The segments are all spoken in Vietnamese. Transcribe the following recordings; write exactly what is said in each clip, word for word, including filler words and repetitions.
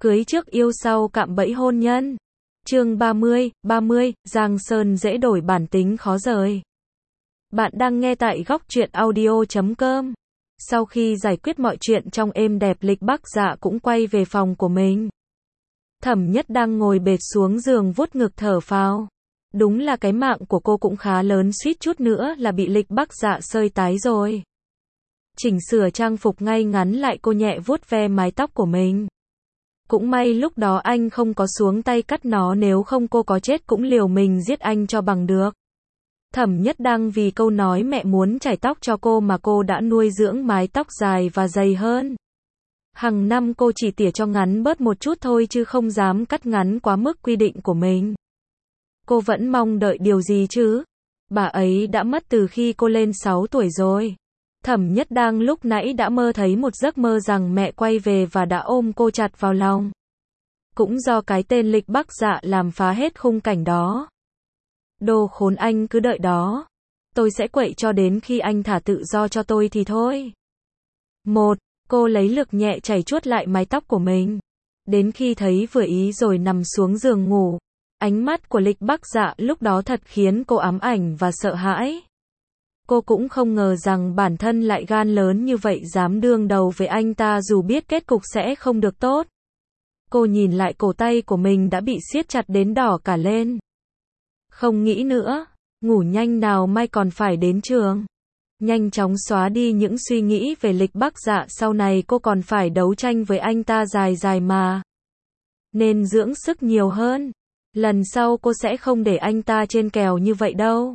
Cưới trước yêu sau cạm bẫy hôn nhân. Chương ba mươi, ba mươi, Giang Sơn dễ đổi bản tính khó rời. Bạn đang nghe tại góc truyện audio chấm com. Sau khi giải quyết mọi chuyện trong êm đẹp, Lịch Bắc Dạ cũng quay về phòng của mình. Thẩm Nhất đang ngồi bệt xuống giường vuốt ngực thở phào. Đúng là cái mạng của cô cũng khá lớn, suýt chút nữa là bị Lịch Bắc Dạ sơi tái rồi. Chỉnh sửa trang phục ngay ngắn lại, cô nhẹ vuốt ve mái tóc của mình. Cũng may lúc đó anh không có xuống tay cắt nó, nếu không cô có chết cũng liều mình giết anh cho bằng được. Thẩm Nhất đang vì câu nói mẹ muốn chải tóc cho cô mà cô đã nuôi dưỡng mái tóc dài và dày hơn. Hằng năm cô chỉ tỉa cho ngắn bớt một chút thôi chứ không dám cắt ngắn quá mức quy định của mình. Cô vẫn mong đợi điều gì chứ? Bà ấy đã mất từ khi cô lên sáu tuổi rồi. Thẩm Nhất đang lúc nãy đã mơ thấy một giấc mơ rằng mẹ quay về và đã ôm cô chặt vào lòng. Cũng do cái tên Lịch Bắc Dạ làm phá hết khung cảnh đó. Đồ khốn, anh cứ đợi đó. Tôi sẽ quậy cho đến khi anh thả tự do cho tôi thì thôi. Một, cô lấy lực nhẹ chảy chuốt lại mái tóc của mình. Đến khi thấy vừa ý rồi nằm xuống giường ngủ. Ánh mắt của Lịch Bắc Dạ lúc đó thật khiến cô ám ảnh và sợ hãi. Cô cũng không ngờ rằng bản thân lại gan lớn như vậy, dám đương đầu với anh ta dù biết kết cục sẽ không được tốt. Cô nhìn lại cổ tay của mình đã bị siết chặt đến đỏ cả lên. Không nghĩ nữa, ngủ nhanh nào, mai còn phải đến trường. Nhanh chóng xóa đi những suy nghĩ về Lịch Bắc Dạ, sau này cô còn phải đấu tranh với anh ta dài dài mà. Nên dưỡng sức nhiều hơn. Lần sau cô sẽ không để anh ta trên kèo như vậy đâu.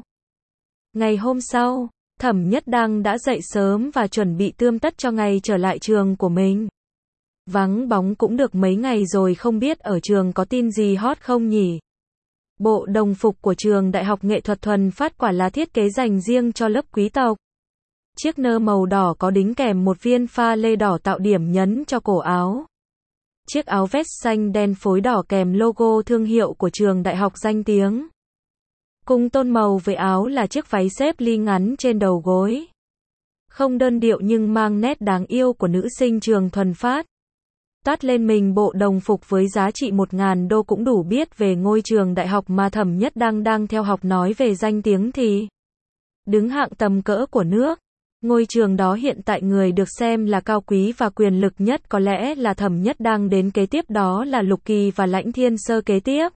Ngày hôm sau, Thẩm Nhất Đăng đã dậy sớm và chuẩn bị tươm tất cho ngày trở lại trường của mình. Vắng bóng cũng được mấy ngày rồi, không biết ở trường có tin gì hot không nhỉ? Bộ đồng phục của trường Đại học Nghệ thuật Thuần Phát quả là thiết kế dành riêng cho lớp quý tộc. Chiếc nơ màu đỏ có đính kèm một viên pha lê đỏ tạo điểm nhấn cho cổ áo. Chiếc áo vest xanh đen phối đỏ kèm logo thương hiệu của trường đại học danh tiếng. Cùng tôn màu với áo là chiếc váy xếp ly ngắn trên đầu gối. Không đơn điệu nhưng mang nét đáng yêu của nữ sinh trường Thuần Phát. Toát lên mình bộ đồng phục với giá trị một nghìn đô cũng đủ biết về ngôi trường đại học mà Thẩm Nhất đang đang theo học. Nói về danh tiếng thì đứng hạng tầm cỡ của nước. Ngôi trường đó hiện tại người được xem là cao quý và quyền lực nhất có lẽ là Thẩm Nhất đang, đến kế tiếp đó là Lục Kỳ và Lãnh Thiên Sơ, kế tiếp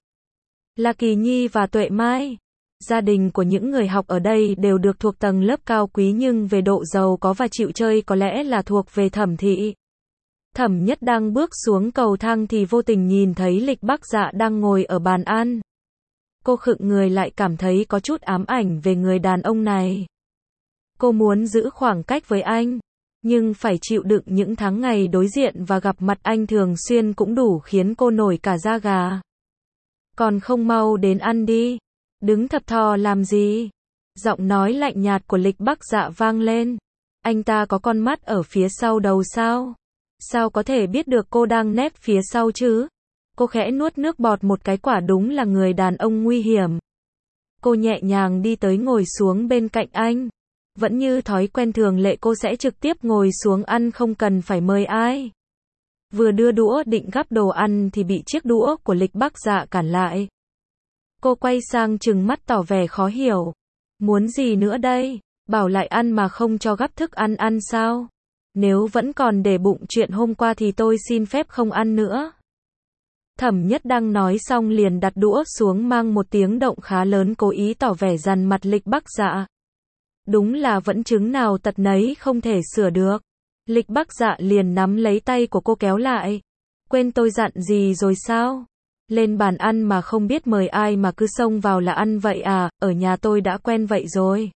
là Kỳ Nhi và Tuệ Mai. Gia đình của những người học ở đây đều được thuộc tầng lớp cao quý, nhưng về độ giàu có và chịu chơi có lẽ là thuộc về Thẩm thị. Thẩm Nhất đang bước xuống cầu thang thì vô tình nhìn thấy Lịch Bắc Dạ đang ngồi ở bàn ăn. Cô khựng người lại, cảm thấy có chút ám ảnh về người đàn ông này. Cô muốn giữ khoảng cách với anh, nhưng phải chịu đựng những tháng ngày đối diện và gặp mặt anh thường xuyên cũng đủ khiến cô nổi cả da gà. Còn không mau đến ăn đi, đứng thập thò làm gì? Giọng nói lạnh nhạt của Lịch Bắc Dạ vang lên. Anh ta có con mắt ở phía sau đầu sao? Sao có thể biết được cô đang nép phía sau chứ? Cô khẽ nuốt nước bọt một cái, quả đúng là người đàn ông nguy hiểm. Cô nhẹ nhàng đi tới ngồi xuống bên cạnh anh. Vẫn như thói quen thường lệ, cô sẽ trực tiếp ngồi xuống ăn, không cần phải mời ai. Vừa đưa đũa định gắp đồ ăn thì bị chiếc đũa của Lịch Bắc Dạ cản lại. Cô quay sang trừng mắt tỏ vẻ khó hiểu. Muốn gì nữa đây? Bảo lại ăn mà không cho gắp thức ăn ăn sao? Nếu vẫn còn để bụng chuyện hôm qua thì tôi xin phép không ăn nữa. Thẩm Nhất đang nói xong liền đặt đũa xuống, mang một tiếng động khá lớn, cố ý tỏ vẻ dằn mặt Lịch Bắc Dạ. Đúng là vẫn chứng nào tật nấy, không thể sửa được. Lịch Bắc Dạ liền nắm lấy tay của cô kéo lại. Quên tôi dặn gì rồi sao? Lên bàn ăn mà không biết mời ai mà cứ xông vào là ăn vậy à? Ở nhà tôi đã quen vậy rồi.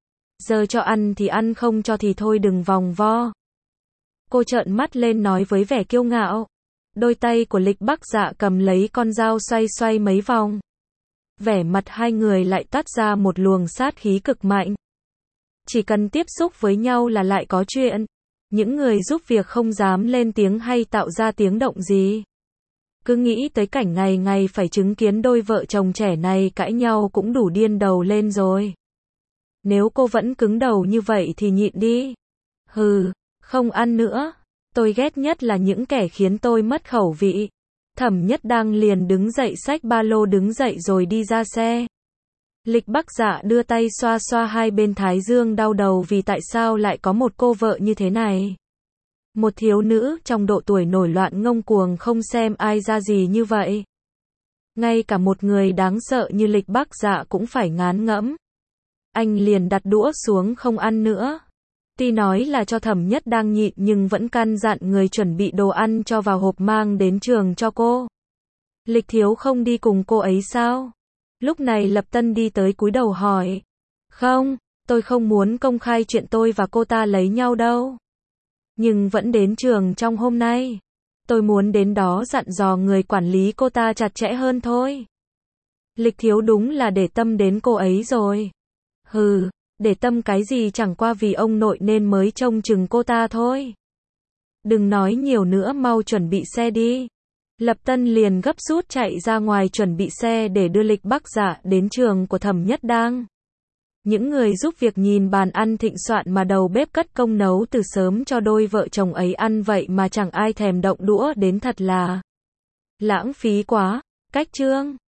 Giờ cho ăn thì ăn, không cho thì thôi, đừng vòng vo. Cô trợn mắt lên nói với vẻ kiêu ngạo. Đôi tay của Lịch Bắc Dạ cầm lấy con dao xoay xoay mấy vòng. Vẻ mặt hai người lại toát ra một luồng sát khí cực mạnh. Chỉ cần tiếp xúc với nhau là lại có chuyện. Những người giúp việc không dám lên tiếng hay tạo ra tiếng động gì. Cứ nghĩ tới cảnh ngày ngày phải chứng kiến đôi vợ chồng trẻ này cãi nhau cũng đủ điên đầu lên rồi. Nếu cô vẫn cứng đầu như vậy thì nhịn đi. Hừ, không ăn nữa. Tôi ghét nhất là những kẻ khiến tôi mất khẩu vị. Thẩm Nhất Đăng liền đứng dậy xách ba lô đứng dậy rồi đi ra xe. Lịch Bắc Dạ đưa tay xoa xoa hai bên thái dương đau đầu vì tại sao lại có một cô vợ như thế này. Một thiếu nữ trong độ tuổi nổi loạn ngông cuồng không xem ai ra gì như vậy. Ngay cả một người đáng sợ như Lịch Bắc Dạ cũng phải ngán ngẫm. Anh liền đặt đũa xuống không ăn nữa. Tuy nói là cho Thẩm Nhất Đăng nhịn nhưng vẫn căn dặn người chuẩn bị đồ ăn cho vào hộp mang đến trường cho cô. Lịch thiếu không đi cùng cô ấy sao? Lúc này Lập Tân đi tới cúi đầu hỏi. Không, tôi không muốn công khai chuyện tôi và cô ta lấy nhau đâu. Nhưng vẫn đến trường trong hôm nay. Tôi muốn đến đó dặn dò người quản lý cô ta chặt chẽ hơn thôi. Lịch thiếu đúng là để tâm đến cô ấy rồi. Hừ, để tâm cái gì, chẳng qua vì ông nội nên mới trông chừng cô ta thôi. Đừng nói nhiều nữa, mau chuẩn bị xe đi. Lập Tân liền gấp rút chạy ra ngoài chuẩn bị xe để đưa Lịch Bắc Dạ đến trường của Thẩm Nhất Đăng. Những người giúp việc nhìn bàn ăn thịnh soạn mà đầu bếp cất công nấu từ sớm cho đôi vợ chồng ấy ăn vậy mà chẳng ai thèm động đũa đến, thật là lãng phí quá. Cách chương